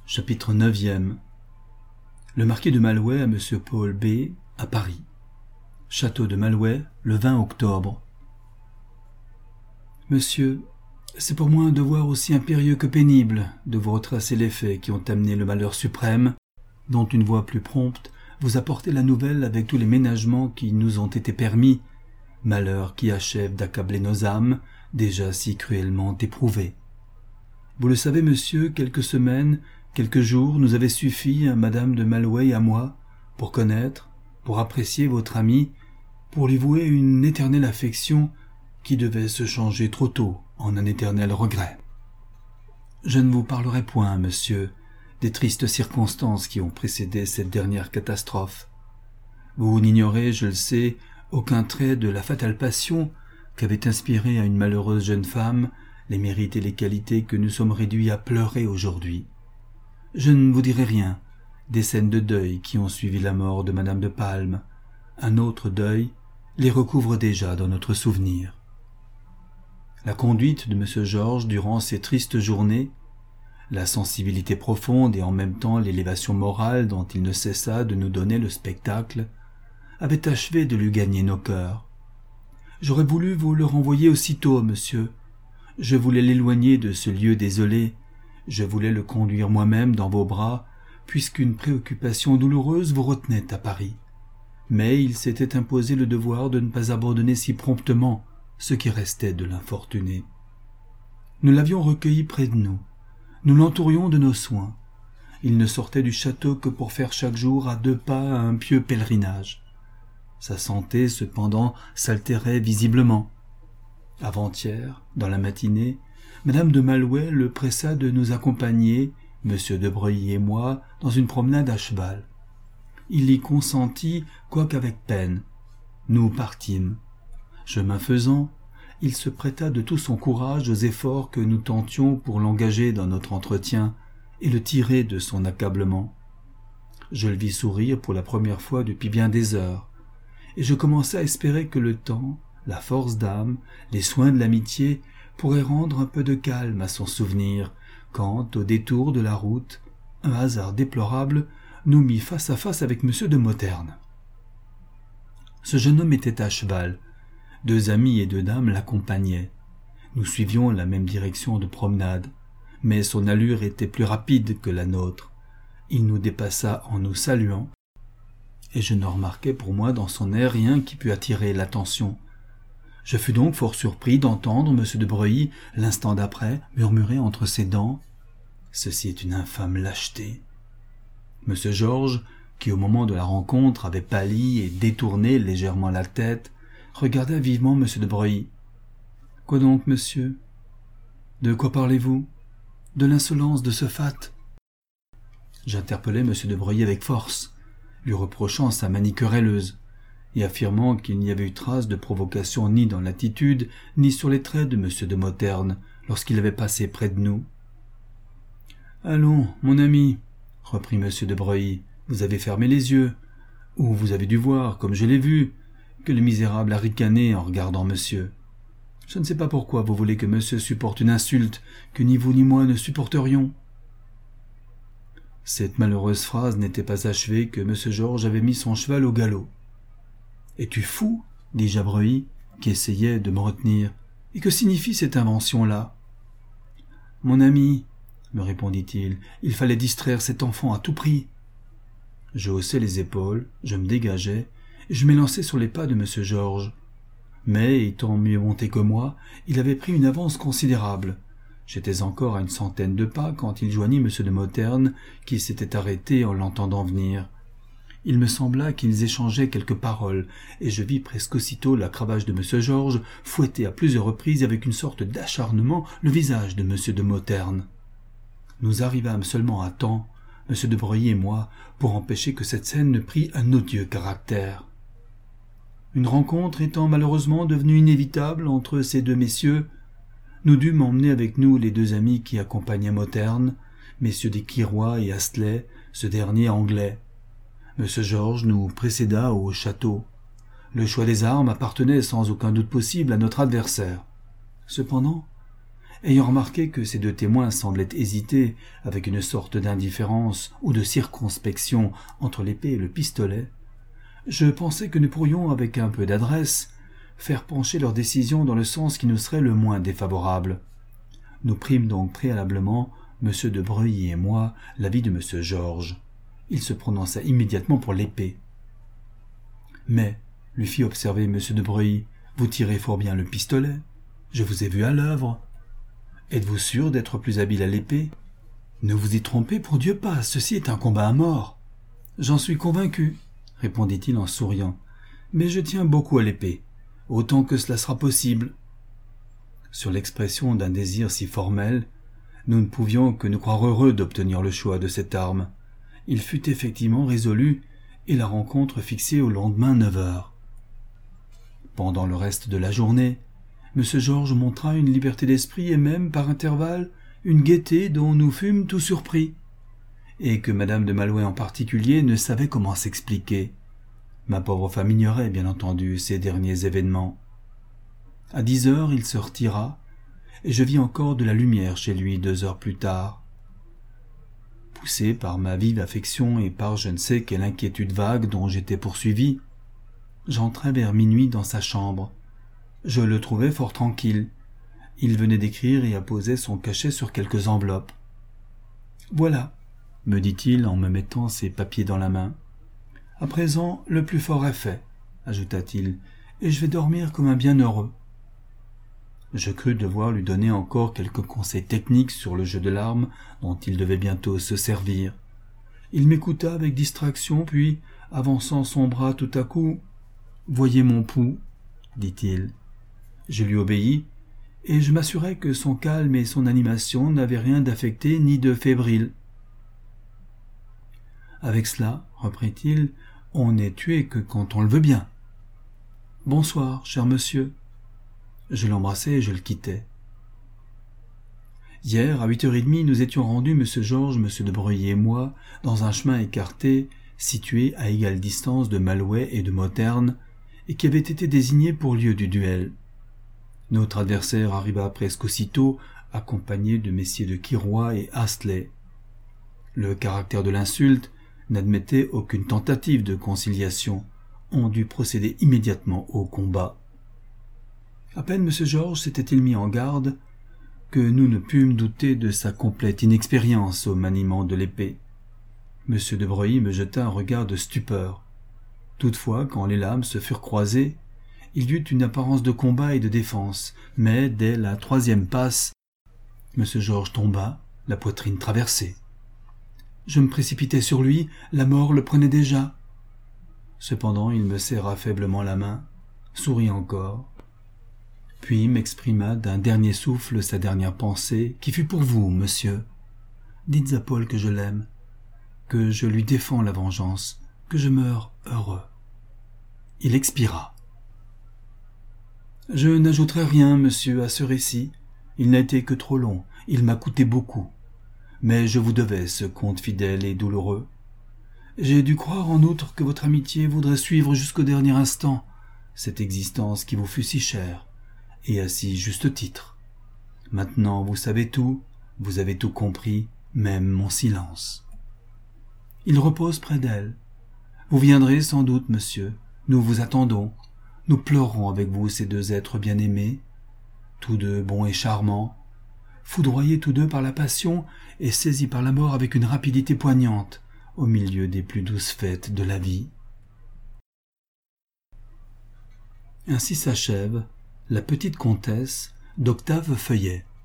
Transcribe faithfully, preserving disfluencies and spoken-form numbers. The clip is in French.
Chapitre neuvième. Le marquis de Malouet à Monsieur Paul B. à Paris. Château de Malouet, le vingt octobre. Monsieur, c'est pour moi un devoir aussi impérieux que pénible de vous retracer les faits qui ont amené le malheur suprême, dont une voix plus prompte vous apportait la nouvelle avec tous les ménagements qui nous ont été permis, malheur qui achève d'accabler nos âmes, déjà si cruellement éprouvées. Vous le savez, monsieur, quelques semaines, quelques jours nous avaient suffi à madame de Malouet et à moi pour connaître, pour apprécier votre ami, pour lui vouer une éternelle affection qui devait se changer trop tôt en un éternel regret. Je ne vous parlerai point, monsieur, des tristes circonstances qui ont précédé cette dernière catastrophe. Vous n'ignorez, je le sais, aucun trait de la fatale passion qu'avait inspiré à une malheureuse jeune femme les mérites et les qualités que nous sommes réduits à pleurer aujourd'hui. Je ne vous dirai rien des scènes de deuil qui ont suivi la mort de madame de Palme. Un autre deuil les recouvre déjà dans notre souvenir. La conduite de monsieur Georges durant ces tristes journées, la sensibilité profonde et en même temps l'élévation morale dont il ne cessa de nous donner le spectacle, avaient achevé de lui gagner nos cœurs. J'aurais voulu vous le renvoyer aussitôt, monsieur. Je voulais l'éloigner de ce lieu désolé. Je voulais le conduire moi-même dans vos bras, puisqu'une préoccupation douloureuse vous retenait à Paris. Mais il s'était imposé le devoir de ne pas abandonner si promptement ce qui restait de l'infortuné. Nous l'avions recueilli près de nous. Nous l'entourions de nos soins. Il ne sortait du château que pour faire chaque jour à deux pas un pieux pèlerinage. Sa santé, cependant, s'altérait visiblement. Avant-hier, dans la matinée, madame de Malouet le pressa de nous accompagner, monsieur de Breuilly et moi, dans une promenade à cheval. Il y consentit, quoiqu'avec peine. Nous partîmes. Chemin faisant, il se prêta de tout son courage aux efforts que nous tentions pour l'engager dans notre entretien et le tirer de son accablement. Je le vis sourire pour la première fois depuis bien des heures, et je commençai à espérer que le temps, la force d'âme, les soins de l'amitié pourraient rendre un peu de calme à son souvenir, quand, au détour de la route, un hasard déplorable nous mit face à face avec monsieur de Moterne. Ce jeune homme était à cheval. Deux amis et deux dames l'accompagnaient. Nous suivions la même direction de promenade, mais son allure était plus rapide que la nôtre. Il nous dépassa en nous saluant, et je ne remarquai pour moi dans son air rien qui pût attirer l'attention. Je fus donc fort surpris d'entendre monsieur de Breuilly, l'instant d'après, murmurer entre ses dents « Ceci est une infâme lâcheté ». Monsieur Georges, qui au moment de la rencontre avait pâli et détourné légèrement la tête, regarda vivement monsieur de Breuilly. « Quoi donc, monsieur ? De quoi parlez-vous ? De l'insolence de ce fat ?» J'interpellai monsieur de Breuilly avec force, lui reprochant sa manie querelleuse, et affirmant qu'il n'y avait eu trace de provocation ni dans l'attitude, ni sur les traits de monsieur de Moterne, lorsqu'il avait passé près de nous. « Allons, mon ami, reprit monsieur de Breuilly, vous avez fermé les yeux, ou vous avez dû voir, comme je l'ai vu, que le misérable a ricané en regardant monsieur. Je ne sais pas pourquoi vous voulez que monsieur supporte une insulte que ni vous ni moi ne supporterions. » Cette malheureuse phrase n'était pas achevée que monsieur Georges avait mis son cheval au galop. « Es-tu fou ?» dis-je à Breuilly, qui essayait de me retenir. « Et que signifie cette invention-là ?»« Mon ami, » me répondit-il, « il fallait distraire cet enfant à tout prix. » Je haussai les épaules, je me dégageai, et je m'élançai sur les pas de monsieur Georges. Mais, étant mieux monté que moi, il avait pris une avance considérable. J'étais encore à une centaine de pas quand il joignit monsieur de Moterne, qui s'était arrêté en l'entendant venir. Il me sembla qu'ils échangeaient quelques paroles, et je vis presque aussitôt la cravache de monsieur Georges fouetter à plusieurs reprises avec une sorte d'acharnement le visage de monsieur de Moterne. Nous arrivâmes seulement à temps, monsieur de Breuilly et moi, pour empêcher que cette scène ne prît un odieux caractère. Une rencontre étant malheureusement devenue inévitable entre ces deux messieurs, nous dûmes emmener avec nous les deux amis qui accompagnaient Moterne, messieurs des Quirois et Astley, ce dernier anglais. Monsieur Georges nous précéda au château. Le choix des armes appartenait sans aucun doute possible à notre adversaire. Cependant, ayant remarqué que ces deux témoins semblaient hésiter avec une sorte d'indifférence ou de circonspection entre l'épée et le pistolet, je pensais que nous pourrions, avec un peu d'adresse, faire pencher leur décision dans le sens qui nous serait le moins défavorable. Nous prîmes donc préalablement, M. de Breuilly et moi, l'avis de M. Georges. Il se prononça immédiatement pour l'épée. « Mais, lui fit observer M. de Breuilly, vous tirez fort bien le pistolet. Je vous ai vu à l'œuvre. Êtes-vous sûr d'être plus habile à l'épée ? Ne vous y trompez, pour Dieu pas, ceci est un combat à mort. J'en suis convaincu, répondit-il en souriant, mais je tiens beaucoup à l'épée, autant que cela sera possible. Sur l'expression d'un désir si formel, nous ne pouvions que nous croire heureux d'obtenir le choix de cette arme. Il fut effectivement résolu, et la rencontre fixée au lendemain neuf heures. Pendant le reste de la journée, M. Georges montra une liberté d'esprit et même, par intervalles, une gaieté dont nous fûmes tout surpris, et que Madame de Malouet en particulier ne savait comment s'expliquer. Ma pauvre femme ignorait, bien entendu, ces derniers événements. À dix heures, il se retira, et je vis encore de la lumière chez lui deux heures plus tard. Poussé par ma vive affection et par je ne sais quelle inquiétude vague dont j'étais poursuivi, j'entrai vers minuit dans sa chambre. Je le trouvai fort tranquille. Il venait d'écrire et apposait son cachet sur quelques enveloppes. « Voilà, » me dit-il en me mettant ses papiers dans la main. « À présent, le plus fort est fait, » ajouta-t-il, « et je vais dormir comme un bienheureux. » Je crus devoir lui donner encore quelques conseils techniques sur le jeu de l'arme dont il devait bientôt se servir. Il m'écouta avec distraction, puis, avançant son bras tout à coup, « Voyez mon pouls, » dit-il. Je lui obéis, et je m'assurai que son calme et son animation n'avaient rien d'affecté ni de fébrile. « Avec cela, reprit-il, on n'est tué que quand on le veut bien. Bonsoir, cher monsieur. » Je l'embrassai et je le quittai. Hier, à huit heures trente, nous étions rendus, M. Georges, M. de Breuilly et moi, dans un chemin écarté, situé à égale distance de Malouet et de Mauterne, et qui avait été désigné pour lieu du duel. Notre adversaire arriva presque aussitôt, accompagné de messieurs de Quiroy et Astley. Le caractère de l'insulte n'admettait aucune tentative de conciliation. On dut procéder immédiatement au combat. À peine M. Georges s'était-il mis en garde que nous ne pûmes douter de sa complète inexpérience au maniement de l'épée. M. de Breuilly me jeta un regard de stupeur. Toutefois, quand les lames se furent croisées, il y eut une apparence de combat et de défense, mais dès la troisième passe, M. Georges tomba, la poitrine traversée. Je me précipitai sur lui, la mort le prenait déjà. Cependant, il me serra faiblement la main, sourit encore, puis m'exprima d'un dernier souffle sa dernière pensée, qui fut pour vous, monsieur. Dites à Paul que je l'aime, que je lui défends la vengeance, que je meurs heureux. Il expira. Je n'ajouterai rien, monsieur, à ce récit. Il n'a été que trop long, il m'a coûté beaucoup. Mais je vous devais ce conte fidèle et douloureux. J'ai dû croire en outre que votre amitié voudrait suivre jusqu'au dernier instant cette existence qui vous fut si chère, et à si juste titre. Maintenant vous savez tout, vous avez tout compris, même mon silence. Il repose près d'elle. Vous viendrez sans doute, monsieur, nous vous attendons, nous pleurerons avec vous ces deux êtres bien-aimés, tous deux bons et charmants, foudroyés tous deux par la passion et saisis par la mort avec une rapidité poignante, au milieu des plus douces fêtes de la vie. Ainsi s'achève La petite comtesse d'Octave Feuillet.